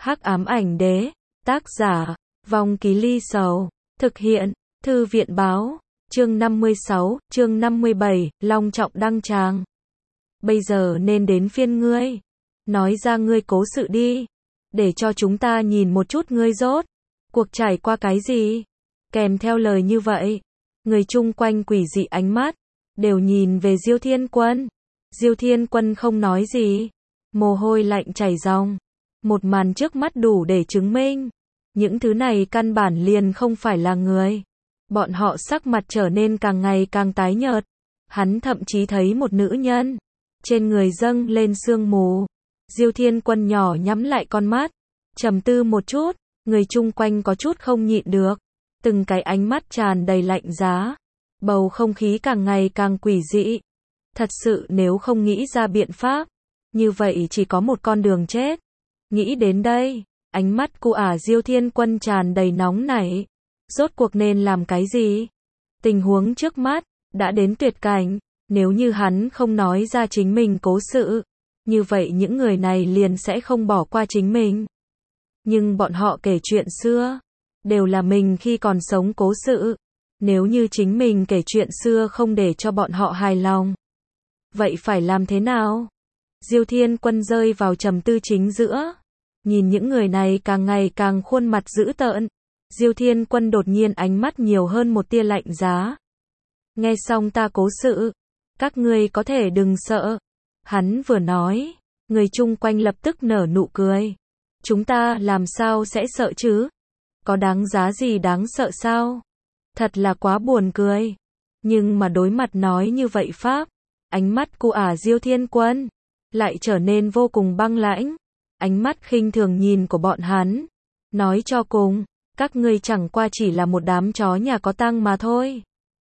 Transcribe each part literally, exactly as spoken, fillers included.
Hắc ám ảnh đế, tác giả, Vong Ký Ly Sầu, thực hiện, Thư viện báo, chương năm mươi sáu, chương năm mươi bảy, long trọng đăng tràng. Bây giờ nên đến phiên ngươi. Nói ra ngươi cố sự đi. Để cho chúng ta nhìn một chút ngươi rốt cuộc trải qua cái gì. Kèm theo lời như vậy, người chung quanh quỷ dị ánh mắt đều nhìn về Diêu Thiên Quân. Diêu Thiên Quân không nói gì, mồ hôi lạnh chảy ròng. Một màn trước mắt đủ để chứng minh, những thứ này căn bản liền không phải là người. Bọn họ sắc mặt trở nên càng ngày càng tái nhợt. Hắn thậm chí thấy một nữ nhân, trên người dâng lên sương mù. Diêu Thiên Quân nhỏ nhắm lại con mắt, trầm tư một chút, người chung quanh có chút không nhịn được. Từng cái ánh mắt tràn đầy lạnh giá. Bầu không khí càng ngày càng quỷ dị. Thật sự nếu không nghĩ ra biện pháp, như vậy chỉ có một con đường chết. Nghĩ đến đây, ánh mắt của ả Diêu Thiên Quân tràn đầy nóng nảy. Rốt cuộc nên làm cái gì? Tình huống trước mắt đã đến tuyệt cảnh. Nếu như hắn không nói ra chính mình cố sự, như vậy những người này liền sẽ không bỏ qua chính mình. Nhưng bọn họ kể chuyện xưa, đều là mình khi còn sống cố sự. Nếu như chính mình kể chuyện xưa không để cho bọn họ hài lòng, vậy phải làm thế nào? Diêu Thiên Quân rơi vào trầm tư chính giữa. Nhìn những người này càng ngày càng khuôn mặt dữ tợn, Diêu Thiên Quân đột nhiên ánh mắt nhiều hơn một tia lạnh giá. Nghe xong ta cố sự, các ngươi có thể đừng sợ. Hắn vừa nói, người chung quanh lập tức nở nụ cười. Chúng ta làm sao sẽ sợ chứ? Có đáng giá gì đáng sợ sao? Thật là quá buồn cười. Nhưng mà đối mặt nói như vậy pháp, ánh mắt của ả Diêu Thiên Quân lại trở nên vô cùng băng lãnh. Ánh mắt khinh thường nhìn của bọn hắn, nói cho cùng, các ngươi chẳng qua chỉ là một đám chó nhà có tang mà thôi.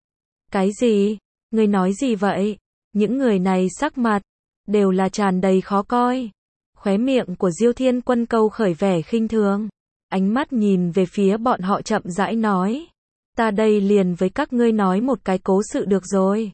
Cái gì? Ngươi nói gì vậy? Những người này sắc mặt đều là tràn đầy khó coi. Khóe miệng của Diêu Thiên Quân câu khởi vẻ khinh thường, ánh mắt nhìn về phía bọn họ chậm rãi nói, ta đây liền với các ngươi nói một cái cố sự được rồi.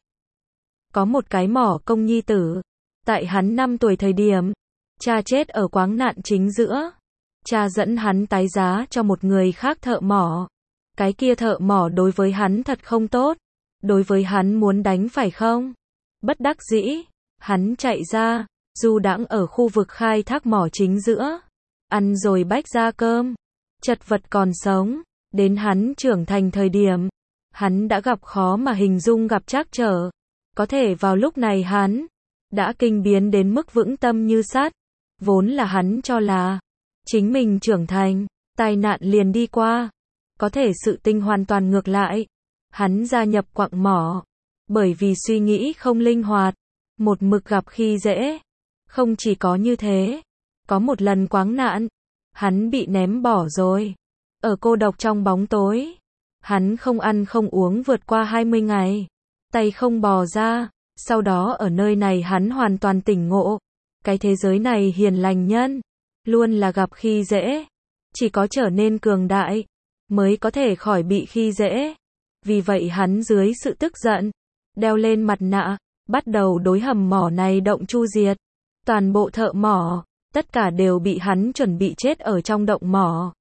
Có một cái mỏ công nhi tử, tại hắn năm tuổi thời điểm, cha chết ở quáng nạn chính giữa. Cha dẫn hắn tái giá cho một người khác thợ mỏ. Cái kia thợ mỏ đối với hắn thật không tốt. Đối với hắn muốn đánh phải không? Bất đắc dĩ, hắn chạy ra, du đãng ở khu vực khai thác mỏ chính giữa. Ăn rồi bách ra cơm, chật vật còn sống. Đến hắn trưởng thành thời điểm, hắn đã gặp khó mà hình dung gặp trắc trở. Có thể vào lúc này hắn đã kinh biến đến mức vững tâm như sắt. Vốn là hắn cho là chính mình trưởng thành, tai nạn liền đi qua. Có thể sự tình hoàn toàn ngược lại. Hắn gia nhập quặng mỏ, bởi vì suy nghĩ không linh hoạt, một mực gặp khi dễ. Không chỉ có như thế, có một lần quáng nạn, hắn bị ném bỏ rồi. Ở cô độc trong bóng tối, hắn không ăn không uống vượt qua hai mươi ngày, tay không bò ra. Sau đó ở nơi này hắn hoàn toàn tỉnh ngộ. Cái thế giới này hiền lành nhân, luôn là gặp khi dễ. Chỉ có trở nên cường đại, mới có thể khỏi bị khi dễ. Vì vậy hắn dưới sự tức giận, đeo lên mặt nạ, bắt đầu đối hầm mỏ này động chu diệt. Toàn bộ thợ mỏ, tất cả đều bị hắn chuẩn bị chết ở trong động mỏ.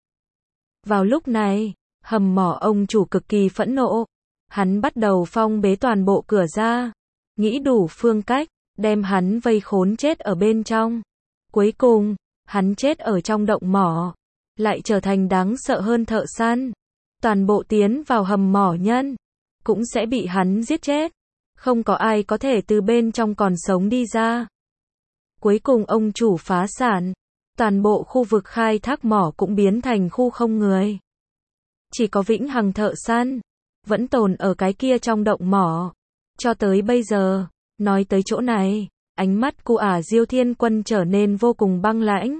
Vào lúc này, hầm mỏ ông chủ cực kỳ phẫn nộ. Hắn bắt đầu phong bế toàn bộ cửa ra, nghĩ đủ phương cách, đem hắn vây khốn chết ở bên trong. Cuối cùng, hắn chết ở trong động mỏ, lại trở thành đáng sợ hơn thợ săn. Toàn bộ tiến vào hầm mỏ nhân, cũng sẽ bị hắn giết chết. Không có ai có thể từ bên trong còn sống đi ra. Cuối cùng ông chủ phá sản. Toàn bộ khu vực khai thác mỏ cũng biến thành khu không người. Chỉ có vĩnh hằng thợ săn vẫn tồn ở cái kia trong động mỏ. Cho tới bây giờ, nói tới chỗ này, ánh mắt của ả Diêu Thiên Quân trở nên vô cùng băng lãnh.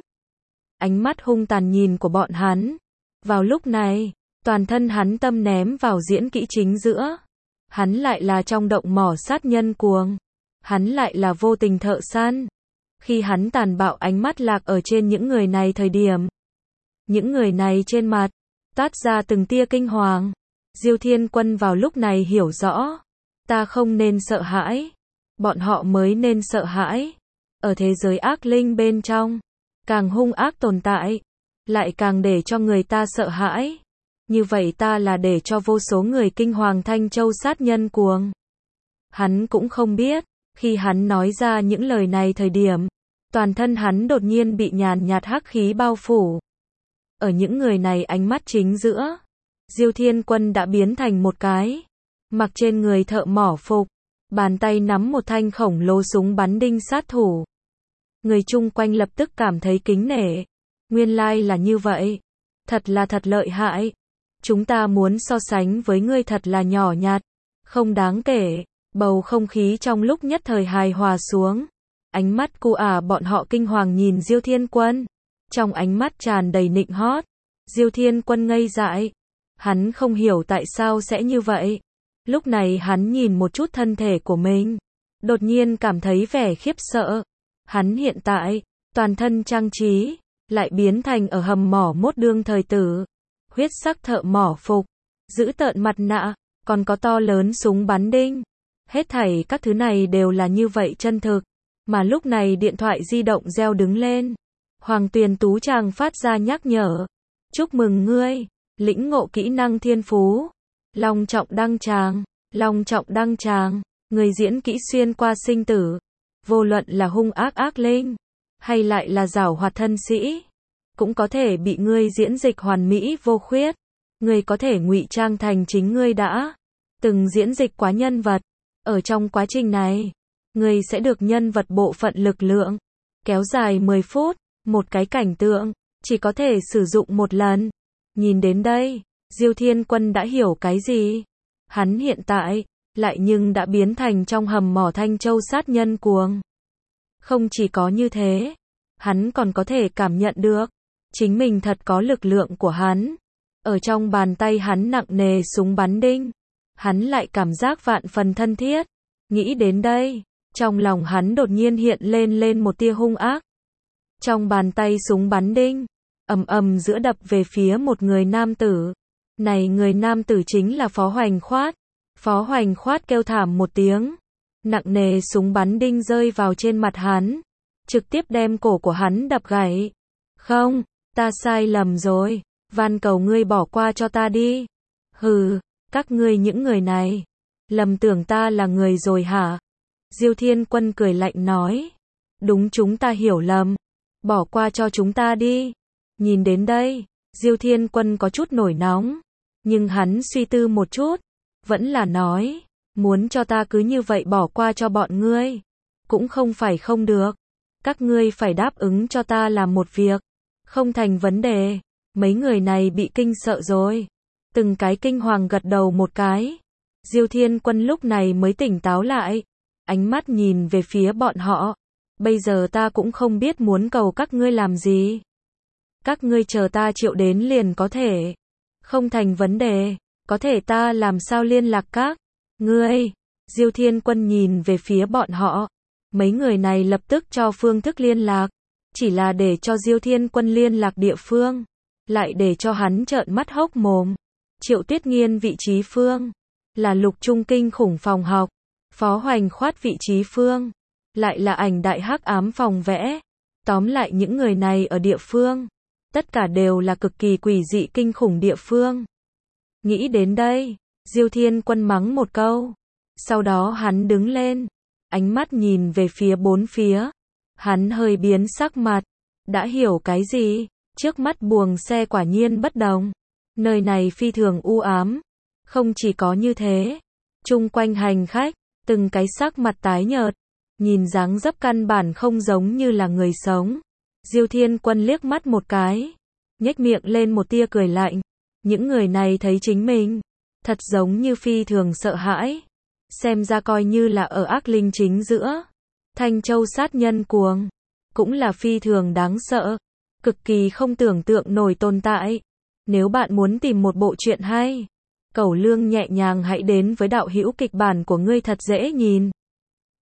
Ánh mắt hung tàn nhìn của bọn hắn. Vào lúc này, toàn thân hắn tâm ném vào diễn kỹ chính giữa. Hắn lại là trong động mỏ sát nhân cuồng. Hắn lại là vô tình thợ săn. Khi hắn tàn bạo ánh mắt lạc ở trên những người này thời điểm, những người này trên mặt toát ra từng tia kinh hoàng. Diêu Thiên Quân vào lúc này hiểu rõ, ta không nên sợ hãi, bọn họ mới nên sợ hãi. Ở thế giới ác linh bên trong, càng hung ác tồn tại. lại càng để cho người ta sợ hãi. Như vậy ta là để cho vô số người kinh hoàng Thanh Châu sát nhân cuồng. Hắn cũng không biết, khi hắn nói ra những lời này thời điểm, toàn thân hắn đột nhiên bị nhàn nhạt hắc khí bao phủ. Ở những người này ánh mắt chính giữa, Diêu Thiên Quân đã biến thành một cái, mặc trên người thợ mỏ phục, bàn tay nắm một thanh khổng lồ súng bắn đinh sát thủ. Người chung quanh lập tức cảm thấy kính nể, nguyên lai là như vậy, thật là thật lợi hại. Chúng ta muốn so sánh với ngươi thật là nhỏ nhặt, không đáng kể. Bầu không khí trong lúc nhất thời hài hòa xuống. Ánh mắt cu ả bọn họ kinh hoàng nhìn Diêu Thiên Quân. Trong ánh mắt tràn đầy nịnh hót. Diêu Thiên Quân ngây dại. Hắn không hiểu tại sao sẽ như vậy. Lúc này hắn nhìn một chút thân thể của mình. Đột nhiên cảm thấy vẻ khiếp sợ. Hắn hiện tại, toàn thân trang trí, lại biến thành ở hầm mỏ mốt đương thời tử. Huyết sắc thợ mỏ phục, giữ tợn mặt nạ, còn có to lớn súng bắn đinh. Hết thảy các thứ này đều là như vậy chân thực. Mà lúc này điện thoại di động reo đứng lên. Hoàng Tuyền Tú chàng phát ra nhắc nhở. Chúc mừng ngươi, lĩnh ngộ kỹ năng thiên phú. Long trọng đăng tràng, long trọng đăng tràng. Người diễn kỹ xuyên qua sinh tử. Vô luận là hung ác ác linh, hay lại là giảo hoạt thân sĩ, cũng có thể bị ngươi diễn dịch hoàn mỹ vô khuyết. Ngươi có thể ngụy trang thành chính ngươi đã từng diễn dịch quá nhân vật. Ở trong quá trình này, ngươi sẽ được nhân vật bộ phận lực lượng kéo dài mười phút, một cái cảnh tượng chỉ có thể sử dụng một lần. Nhìn đến đây, Diêu Thiên Quân đã hiểu cái gì. Hắn hiện tại lại nhưng đã biến thành trong hầm mỏ Thanh Châu sát nhân cuồng. Không chỉ có như thế, hắn còn có thể cảm nhận được chính mình thật có lực lượng của hắn. Ở trong bàn tay hắn nặng nề súng bắn đinh, hắn lại cảm giác vạn phần thân thiết. Nghĩ đến đây, trong lòng hắn đột nhiên hiện lên lên một tia hung ác. Trong bàn tay súng bắn đinh, ầm ầm giữa đập về phía một người nam tử. Này người nam tử chính là Phó Hoành Khoát. Phó Hoành Khoát kêu thảm một tiếng. Nặng nề súng bắn đinh rơi vào trên mặt hắn, trực tiếp đem cổ của hắn đập gãy. Không, ta sai lầm rồi, van cầu ngươi bỏ qua cho ta đi. Hừ, các ngươi những người này, lầm tưởng ta là người rồi hả? Diêu Thiên Quân cười lạnh nói. Đúng, chúng ta hiểu lầm, bỏ qua cho chúng ta đi. Nhìn đến đây, Diêu Thiên Quân có chút nổi nóng, nhưng hắn suy tư một chút, vẫn là nói, muốn cho ta cứ như vậy bỏ qua cho bọn ngươi, cũng không phải không được. Các ngươi phải đáp ứng cho ta làm một việc. Không thành vấn đề. Mấy người này bị kinh sợ rồi. Từng cái kinh hoàng gật đầu một cái. Diêu Thiên Quân lúc này mới tỉnh táo lại. Ánh mắt nhìn về phía bọn họ. Bây giờ ta cũng không biết muốn cầu các ngươi làm gì. Các ngươi chờ ta triệu đến liền có thể. Không thành vấn đề. Có thể ta làm sao liên lạc các ngươi. Diêu Thiên Quân nhìn về phía bọn họ. Mấy người này lập tức cho phương thức liên lạc. Chỉ là để cho Diêu Thiên Quân liên lạc địa phương. Lại để cho hắn trợn mắt hốc mồm. Triệu Tuyết Nghiên vị trí phương. Là Lục Trung Kinh khủng phòng học. Phó Hoành Khoát vị trí phương. Lại là ảnh đại hắc ám phòng vẽ. Tóm lại những người này ở địa phương. Tất cả đều là cực kỳ quỷ dị kinh khủng địa phương. Nghĩ đến đây, Diêu Thiên Quân mắng một câu. Sau đó hắn đứng lên. Ánh mắt nhìn về phía bốn phía. Hắn hơi biến sắc mặt. Đã hiểu cái gì? Trước mắt buồng xe quả nhiên bất đồng. Nơi này phi thường u ám. Không chỉ có như thế. Chung quanh hành khách, từng cái sắc mặt tái nhợt. Nhìn dáng dấp căn bản không giống như là người sống. Diêu Thiên Quân liếc mắt một cái. Nhếch miệng lên một tia cười lạnh. Những người này thấy chính mình. Thật giống như phi thường sợ hãi. Xem ra coi như là ở ác linh chính giữa. Thanh Châu sát nhân cuồng. Cũng là phi thường đáng sợ. Cực kỳ không tưởng tượng nổi tồn tại. Nếu bạn muốn tìm một bộ truyện hay, Cẩu Lương nhẹ nhàng hãy đến với đạo hữu kịch bản của ngươi thật dễ nhìn.